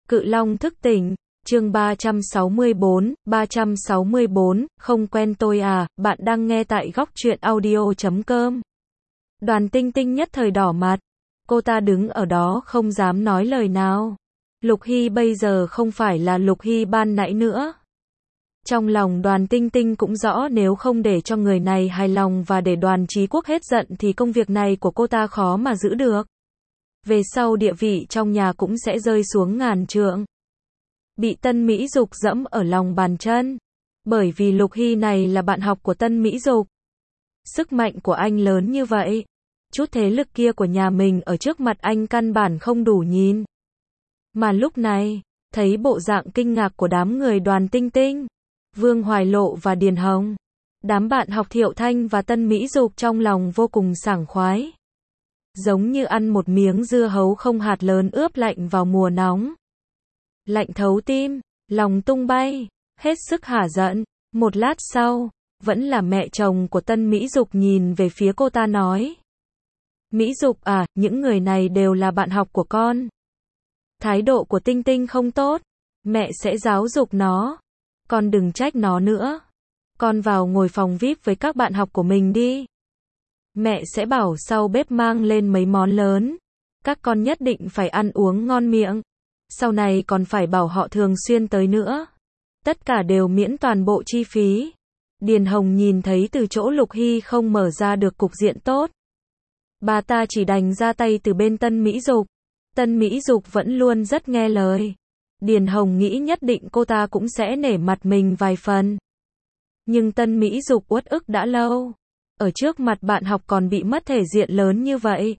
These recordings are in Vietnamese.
Cự Long thức tỉnh, chương 364, không quen tôi à, bạn đang nghe tại góc truyện audio.com. Đoàn Tinh Tinh nhất thời đỏ mặt, cô ta đứng ở đó không dám nói lời nào. Lục Hy bây giờ không phải là Lục Hy ban nãy nữa. Trong lòng Đoàn Tinh Tinh cũng rõ nếu không để cho người này hài lòng và để Đoàn Chí Quốc hết giận thì công việc này của cô ta khó mà giữ được. Về sau địa vị trong nhà cũng sẽ rơi xuống ngàn trượng. Bị Tân Mỹ Dục dẫm ở lòng bàn chân. Bởi vì Lục Hy này là bạn học của Tân Mỹ Dục. Sức mạnh của anh lớn như vậy. Chút thế lực kia của nhà mình ở trước mặt anh căn bản không đủ nhìn. Mà lúc này, thấy bộ dạng kinh ngạc của đám người Đoàn Tinh Tinh, Vương Hoài Lộ và Điền Hồng, đám bạn học Thiệu Thanh và Tân Mỹ Dục trong lòng vô cùng sảng khoái. Giống như ăn một miếng dưa hấu không hạt lớn ướp lạnh vào mùa nóng. Lạnh thấu tim, lòng tung bay, hết sức hả giận. Một lát sau, vẫn là mẹ chồng của Tân Mỹ Dục nhìn về phía cô ta nói. Mỹ Dục à, những người này đều là bạn học của con. Thái độ của Tinh Tinh không tốt, mẹ sẽ giáo dục nó. Con đừng trách nó nữa. Con vào ngồi phòng VIP với các bạn học của mình đi. Mẹ sẽ bảo sau bếp mang lên mấy món lớn. Các con nhất định phải ăn uống ngon miệng. Sau này còn phải bảo họ thường xuyên tới nữa. Tất cả đều miễn toàn bộ chi phí. Điền Hồng nhìn thấy từ chỗ Lục Hy không mở ra được cục diện tốt. Bà ta chỉ đành ra tay từ bên Tân Mỹ Dục. Tân Mỹ Dục vẫn luôn rất nghe lời. Điền Hồng nghĩ nhất định cô ta cũng sẽ nể mặt mình vài phần. Nhưng Tân Mỹ Dục uất ức đã lâu. Ở trước mặt bạn học còn bị mất thể diện lớn như vậy.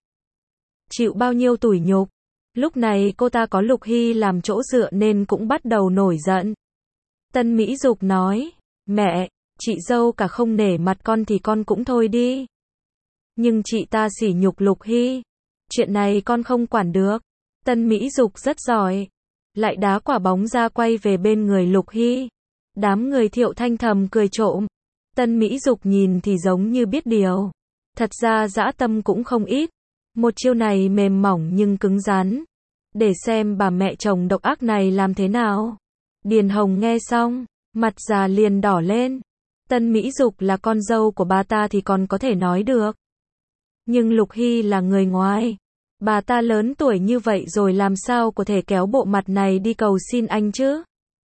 Chịu bao nhiêu tủi nhục. Lúc này cô ta có Lục Hy làm chỗ dựa nên cũng bắt đầu nổi giận. Tân Mỹ Dục nói, mẹ, chị dâu cả không nể mặt con thì con cũng thôi đi. Nhưng chị ta sỉ nhục Lục Hy. Chuyện này con không quản được. Tân Mỹ Dục rất giỏi. Lại đá quả bóng ra quay về bên người Lục Hy. Đám người Thiệu Thanh thầm cười trộm. Tân Mỹ Dục nhìn thì giống như biết điều. Thật ra dã tâm cũng không ít. Một chiêu này mềm mỏng nhưng cứng rắn. Để xem bà mẹ chồng độc ác này làm thế nào. Điền Hồng nghe xong, mặt già liền đỏ lên. Tân Mỹ Dục là con dâu của bà ta thì còn có thể nói được. Nhưng Lục Hy là người ngoài. Bà ta lớn tuổi như vậy rồi làm sao có thể kéo bộ mặt này đi cầu xin anh chứ?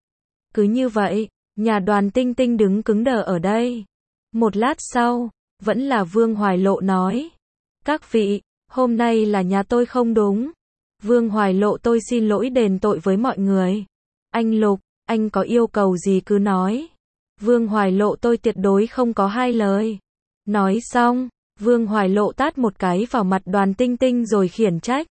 Cứ như vậy, nhà Đoàn Tinh Tinh đứng cứng đờ ở đây. Một lát sau, vẫn là Vương Hoài Lộ nói. Các vị, hôm nay là nhà tôi không đúng. Vương Hoài Lộ tôi xin lỗi đền tội với mọi người. Anh Lục, anh có yêu cầu gì cứ nói. Vương Hoài Lộ tôi tuyệt đối không có hai lời. Nói xong, Vương Hoài Lộ tát một cái vào mặt Đoàn Tinh Tinh rồi khiển trách.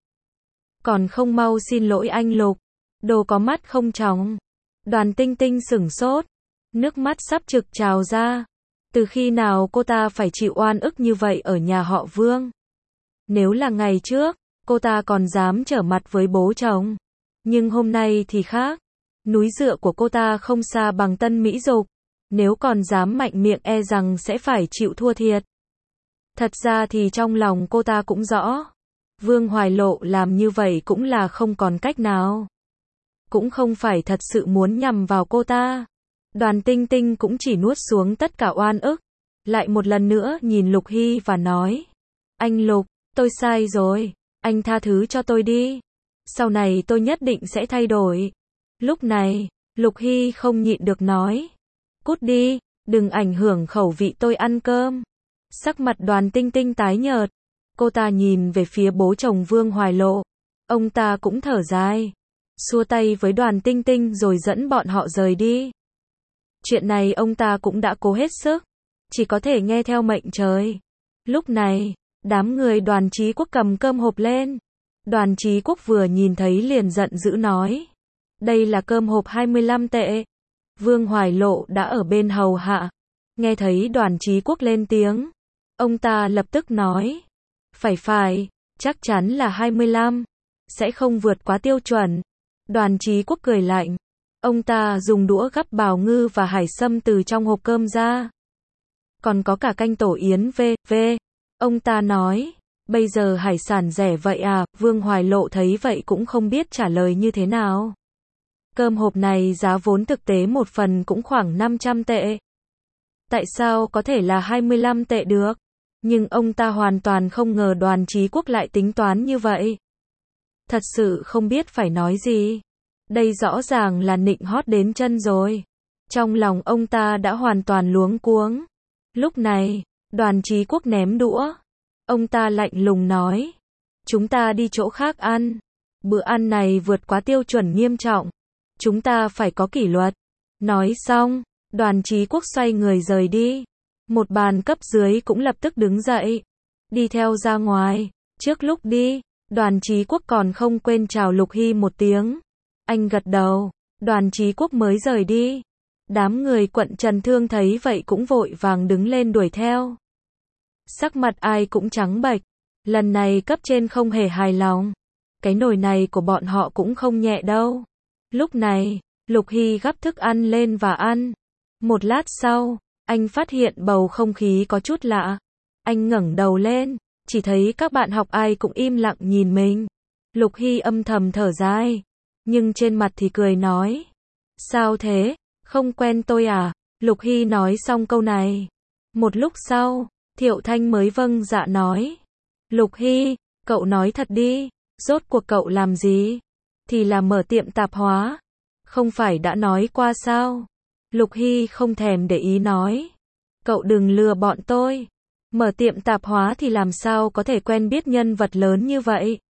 Còn không mau xin lỗi anh Lục. Đồ có mắt không tròng. Đoàn Tinh Tinh sửng sốt. Nước mắt sắp trực trào ra. Từ khi nào cô ta phải chịu oan ức như vậy ở nhà họ Vương? Nếu là ngày trước, cô ta còn dám trở mặt với bố chồng. Nhưng hôm nay thì khác. Núi dựa của cô ta không xa bằng Tân Mỹ Dục. Nếu còn dám mạnh miệng e rằng sẽ phải chịu thua thiệt. Thật ra thì trong lòng cô ta cũng rõ. Vương Hoài Lộ làm như vậy cũng là không còn cách nào. Cũng không phải thật sự muốn nhằm vào cô ta. Đoàn Tinh Tinh cũng chỉ nuốt xuống tất cả oan ức. Lại một lần nữa nhìn Lục Hy và nói. Anh Lục, tôi sai rồi. Anh tha thứ cho tôi đi. Sau này tôi nhất định sẽ thay đổi. Lúc này, Lục Hy không nhịn được nói. Cút đi, đừng ảnh hưởng khẩu vị tôi ăn cơm. Sắc mặt Đoàn Tinh Tinh tái nhợt. Cô ta nhìn về phía bố chồng Vương Hoài Lộ. Ông ta cũng thở dài. Xua tay với Đoàn Tinh Tinh rồi dẫn bọn họ rời đi. Chuyện này ông ta cũng đã cố hết sức. Chỉ có thể nghe theo mệnh trời. Lúc này, đám người Đoàn Chí Quốc cầm cơm hộp lên. Đoàn Chí Quốc vừa nhìn thấy liền giận dữ nói. Đây là cơm hộp 25 tệ. Vương Hoài Lộ đã ở bên hầu hạ. Nghe thấy Đoàn Chí Quốc lên tiếng. Ông ta lập tức nói. Phải, chắc chắn là 25. Sẽ không vượt quá tiêu chuẩn. Đoàn Chí Quốc cười lạnh. Ông ta dùng đũa gắp bào ngư và hải sâm từ trong hộp cơm ra. Còn có cả canh tổ yến v.v. Ông ta nói. Bây giờ hải sản rẻ vậy à? Vương Hoài Lộ thấy vậy cũng không biết trả lời như thế nào. Cơm hộp này giá vốn thực tế một phần cũng khoảng 500 tệ. Tại sao có thể là 25 tệ được? Nhưng ông ta hoàn toàn không ngờ Đoàn Chí Quốc lại tính toán như vậy. Thật sự không biết phải nói gì. Đây rõ ràng là nịnh hót đến chân rồi. Trong lòng ông ta đã hoàn toàn luống cuống. Lúc này, Đoàn Chí Quốc ném đũa. Ông ta lạnh lùng nói. Chúng ta đi chỗ khác ăn. Bữa ăn này vượt quá tiêu chuẩn nghiêm trọng. Chúng ta phải có kỷ luật. Nói xong, Đoàn Chí Quốc xoay người rời đi. Một bàn cấp dưới cũng lập tức đứng dậy. Đi theo ra ngoài. Trước lúc đi, Đoàn Chí Quốc còn không quên chào Lục Hy một tiếng. Anh gật đầu. Đoàn Chí Quốc mới rời đi. Đám người quận Trần Thương thấy vậy cũng vội vàng đứng lên đuổi theo. Sắc mặt ai cũng trắng bệch. Lần này cấp trên không hề hài lòng. Cái nồi này của bọn họ cũng không nhẹ đâu. Lúc này, Lục Hy gắp thức ăn lên và ăn. Một lát sau, anh phát hiện bầu không khí có chút lạ. Anh ngẩng đầu lên, chỉ thấy các bạn học ai cũng im lặng nhìn mình. Lục Hy âm thầm thở dài, nhưng trên mặt thì cười nói. Sao thế, không quen tôi à? Lục Hy nói xong câu này. Một lúc sau, Thiệu Thanh mới vâng dạ nói. Lục Hy, cậu nói thật đi, rốt cuộc cậu làm gì? Thì là mở tiệm tạp hóa. Không phải đã nói qua sao? Lục Hy không thèm để ý nói. Cậu đừng lừa bọn tôi. Mở tiệm tạp hóa thì làm sao có thể quen biết nhân vật lớn như vậy?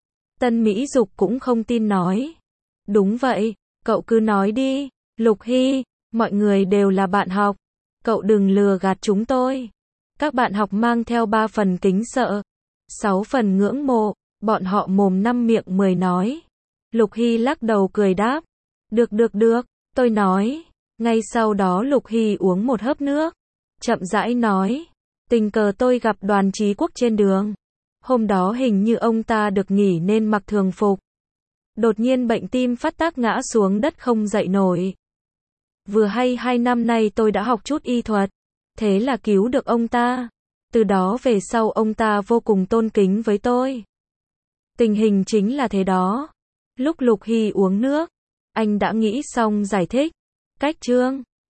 Tân Mỹ Dục cũng không tin nói. Đúng vậy, cậu cứ nói đi. Lục Hy, mọi người đều là bạn học. Cậu đừng lừa gạt chúng tôi. Các bạn học mang theo 3 phần kính sợ, 6 phần ngưỡng mộ, bọn họ mồm 5 miệng 10 nói. Lục Hy lắc đầu cười đáp. Được, tôi nói. Ngay sau đó Lục Hy uống một hớp nước. Chậm rãi nói. Tình cờ tôi gặp Đoàn Chí Quốc trên đường. Hôm đó hình như ông ta được nghỉ nên mặc thường phục. Đột nhiên bệnh tim phát tác ngã xuống đất không dậy nổi. Vừa hay 2 năm nay tôi đã học chút y thuật. Thế là cứu được ông ta. Từ đó về sau ông ta vô cùng tôn kính với tôi. Tình hình chính là thế đó. Lúc Lục Hy uống nước, anh đã nghĩ xong giải thích. Cách chương